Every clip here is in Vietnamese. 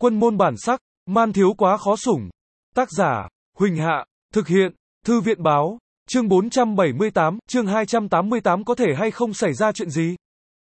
Quân môn bản sắc, man thiếu quá khó sủng. Tác giả, Huỳnh Hạ, thực hiện, Thư viện báo, chương 478, chương 288 có thể hay không xảy ra chuyện gì?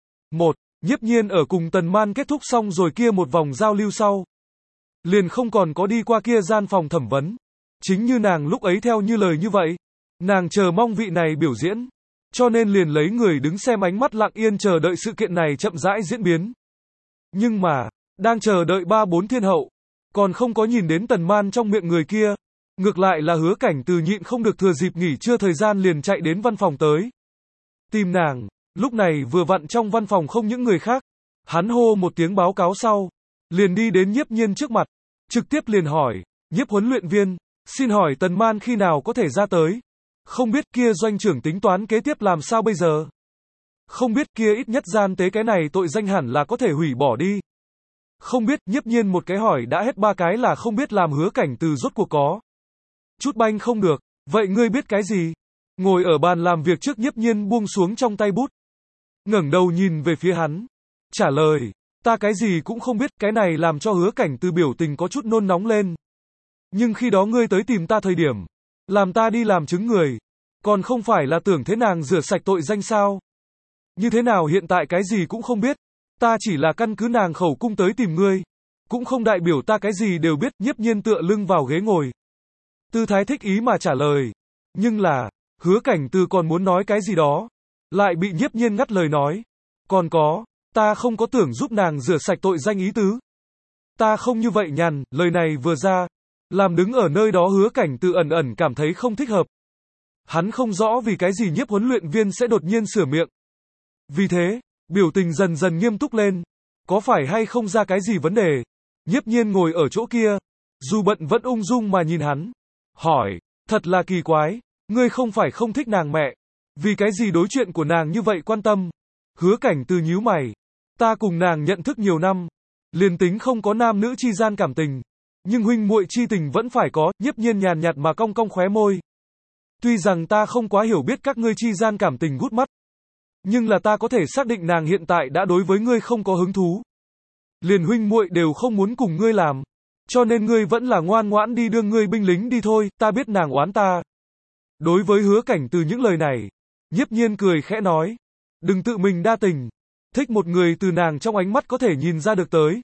1. Nhiếp Nhiên ở cùng Tần Man kết thúc xong rồi kia một vòng giao lưu sau. Liền không còn có đi qua kia gian phòng thẩm vấn. Chính như nàng lúc ấy theo như lời như vậy. Nàng chờ mong vị này biểu diễn. Cho nên liền lấy người đứng xem ánh mắt lặng yên chờ đợi sự kiện này chậm rãi diễn biến. Nhưng mà, đang chờ đợi 3-4 thiên hậu. Còn không có nhìn đến Tần Man trong miệng người kia. Ngược lại là Hứa Cảnh Từ nhịn không được thừa dịp nghỉ trưa thời gian liền chạy đến văn phòng tới. Tìm nàng, lúc này vừa vặn trong văn phòng không những người khác. Hắn hô một tiếng báo cáo sau. Liền đi đến Nhiếp Nhiên trước mặt. Trực tiếp liền hỏi, Nhiếp huấn luyện viên, xin hỏi Tần Man khi nào có thể ra tới? Không biết kia doanh trưởng tính toán kế tiếp làm sao bây giờ? Không biết kia ít nhất gian tế cái này tội danh hẳn là có thể hủy bỏ đi. Không biết, Nhiếp Nhiên một cái hỏi đã hết 3 cái là không biết làm Hứa Cảnh Từ rốt cuộc có. Chút banh không được, vậy ngươi biết cái gì? Ngồi ở bàn làm việc trước Nhiếp Nhiên buông xuống trong tay bút. Ngẩng đầu nhìn về phía hắn. Trả lời, ta cái gì cũng không biết, cái này làm cho Hứa Cảnh Từ biểu tình có chút nôn nóng lên. Nhưng khi đó ngươi tới tìm ta thời điểm, làm ta đi làm chứng người, còn không phải là tưởng thế nàng rửa sạch tội danh sao? Như thế nào hiện tại cái gì cũng không biết, ta chỉ là căn cứ nàng khẩu cung tới tìm ngươi, cũng không đại biểu ta cái gì đều biết. Nhiếp Nhiên tựa lưng vào ghế ngồi, tư thái thích ý mà trả lời. Nhưng là, Hứa Cảnh Từ còn muốn nói cái gì đó, lại bị Nhiếp Nhiên ngắt lời nói. Còn có, ta không có tưởng giúp nàng rửa sạch tội danh ý tứ. Ta không như vậy nhằn, lời này vừa ra, làm đứng ở nơi đó Hứa Cảnh Từ ẩn ẩn cảm thấy không thích hợp. Hắn không rõ vì cái gì Nhiếp huấn luyện viên sẽ đột nhiên sửa miệng. Vì thế, biểu tình dần dần nghiêm túc lên. Có phải hay không ra cái gì vấn đề? Nhiếp Nhiên ngồi ở chỗ kia, dù bận vẫn ung dung mà nhìn hắn. Hỏi, thật là kỳ quái, ngươi không phải không thích nàng mẹ. Vì cái gì đối chuyện của nàng như vậy quan tâm? Hứa Cảnh Từ nhíu mày. Ta cùng nàng nhận thức nhiều năm. Liền tính không có nam nữ chi gian cảm tình. Nhưng huynh muội chi tình vẫn phải có. Nhiếp Nhiên nhàn nhạt mà cong cong khóe môi. Tuy rằng ta không quá hiểu biết các ngươi chi gian cảm tình gút mắt. Nhưng là ta có thể xác định nàng hiện tại đã đối với ngươi không có hứng thú. Liền huynh muội đều không muốn cùng ngươi làm. Cho nên ngươi vẫn là ngoan ngoãn đi đưa ngươi binh lính đi thôi, ta biết nàng oán ta. Đối với Hứa Cảnh Từ những lời này, Nhiếp Nhiên cười khẽ nói. Đừng tự mình đa tình. Thích một người từ nàng trong ánh mắt có thể nhìn ra được tới.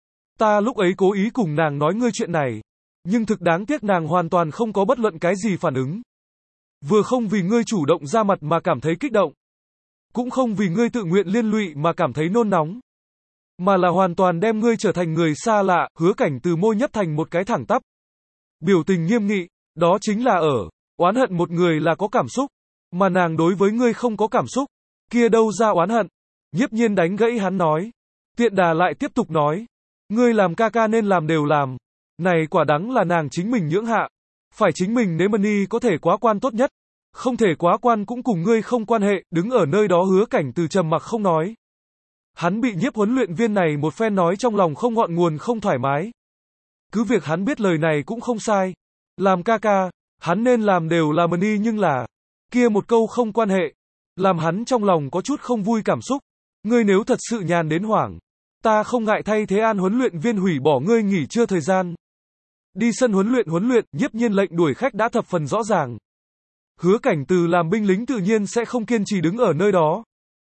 Ta lúc ấy cố ý cùng nàng nói ngươi chuyện này. Nhưng thực đáng tiếc nàng hoàn toàn không có bất luận cái gì phản ứng. Vừa không vì ngươi chủ động ra mặt mà cảm thấy kích động. Cũng không vì ngươi tự nguyện liên lụy mà cảm thấy nôn nóng. Mà là hoàn toàn đem ngươi trở thành người xa lạ. Hứa Cảnh Từ môi nhấp thành một cái thẳng tắp. Biểu tình nghiêm nghị, đó chính là oán hận một người là có cảm xúc. Mà nàng đối với ngươi không có cảm xúc. Kia đâu ra oán hận. Nhiếp Nhiên đánh gãy hắn nói. Tiện đà lại tiếp tục nói. Ngươi làm ca ca nên làm đều làm. Này quả đắng là nàng chính mình nhưỡng hạ. Phải chính mình nếu Mani có thể quá quan tốt nhất. Không thể quá quan cũng cùng ngươi không quan hệ. Đứng ở nơi đó Hứa Cảnh Từ trầm mặc không nói. Hắn bị Nhiếp huấn luyện viên này một phen nói trong lòng không ngọn nguồn không thoải mái. Cứ việc hắn biết lời này cũng không sai. Làm ca ca, hắn nên làm đều là Mani nhưng là kia một câu không quan hệ. Làm hắn trong lòng có chút không vui cảm xúc. Ngươi nếu thật sự nhàn đến hoảng. Ta không ngại thay thế An huấn luyện viên hủy bỏ ngươi nghỉ trưa thời gian. Đi sân huấn luyện, Nhiếp Nhiên lệnh đuổi khách đã thập phần rõ ràng. Hứa Cảnh Từ làm binh lính tự nhiên sẽ không kiên trì đứng ở nơi đó.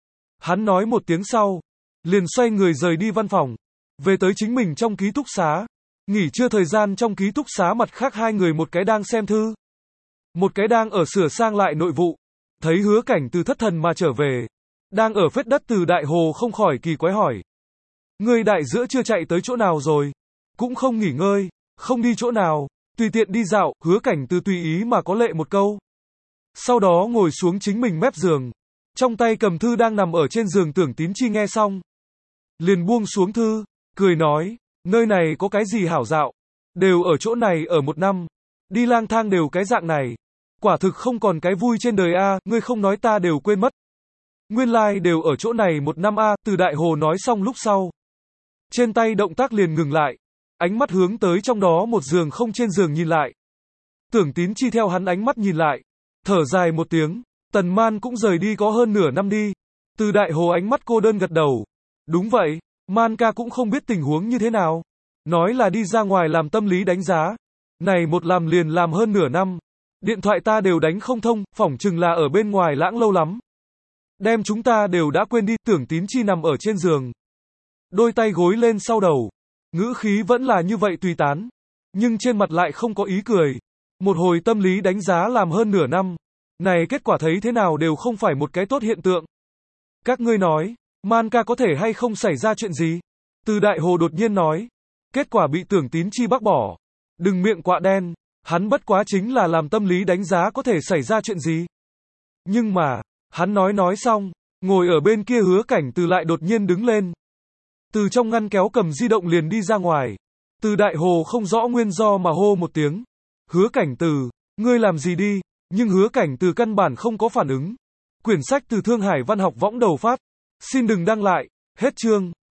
Hắn nói một tiếng sau, liền xoay người rời đi văn phòng, về tới chính mình trong ký túc xá. Nghỉ trưa thời gian trong ký túc xá mặt khác hai người một cái đang xem thư, một cái đang ở sửa sang lại nội vụ. Thấy Hứa Cảnh Từ thất thần mà trở về, đang ở phết đất Từ Đại Hồ không khỏi kỳ quái hỏi. Ngươi đại giữa chưa chạy tới chỗ nào rồi? Cũng không nghỉ ngơi, không đi chỗ nào, tùy tiện đi dạo. Hứa Cảnh Từ tùy ý mà có lệ một câu. Sau đó ngồi xuống chính mình mép giường, trong tay cầm thư đang nằm ở trên giường. Tưởng Tín Chi nghe xong, liền buông xuống thư, cười nói, nơi này có cái gì hảo dạo, đều ở chỗ này ở 1 năm, đi lang thang đều cái dạng này, quả thực không còn cái vui trên đời a. Ngươi không nói ta đều quên mất. Nguyên lai đều ở chỗ này 1 năm a. Từ Đại Hồ nói xong lúc sau, trên tay động tác liền ngừng lại, ánh mắt hướng tới trong đó một giường không trên giường nhìn lại. Tưởng Tín Chi theo hắn ánh mắt nhìn lại, thở dài một tiếng. Tần Man cũng rời đi có hơn nửa năm đi. Từ Đại Hồ ánh mắt cô đơn gật đầu. Đúng vậy, Man ca cũng không biết tình huống như thế nào. Nói là đi ra ngoài làm tâm lý đánh giá. Này một làm liền làm hơn nửa năm. Điện thoại ta đều đánh không thông, phỏng chừng là ở bên ngoài lãng lâu lắm. Đem chúng ta đều đã quên đi, Tưởng Tín Chi nằm ở trên giường. Đôi tay gối lên sau đầu. Ngữ khí vẫn là như vậy tùy tán. Nhưng trên mặt lại không có ý cười. Một hồi tâm lý đánh giá làm hơn nửa năm. Này kết quả thấy thế nào đều không phải một cái tốt hiện tượng. Các ngươi nói, Man ca có thể hay không xảy ra chuyện gì? Từ Đại Hồ đột nhiên nói. Kết quả bị Tưởng Tín Chi bác bỏ. Đừng miệng quạ đen. Hắn bất quá chính là làm tâm lý đánh giá có thể xảy ra chuyện gì. Nhưng mà, hắn nói xong, ngồi ở bên kia Hứa Cảnh Từ lại đột nhiên đứng lên. Từ trong ngăn kéo cầm di động liền đi ra ngoài. Từ Đại Hồ không rõ nguyên do mà hô một tiếng. Hứa Cảnh Từ, ngươi làm gì đi? Nhưng Hứa Cảnh Từ căn bản không có phản ứng. Quyển sách từ Thương Hải Văn học võng đầu phát. Xin đừng đăng lại. Hết chương.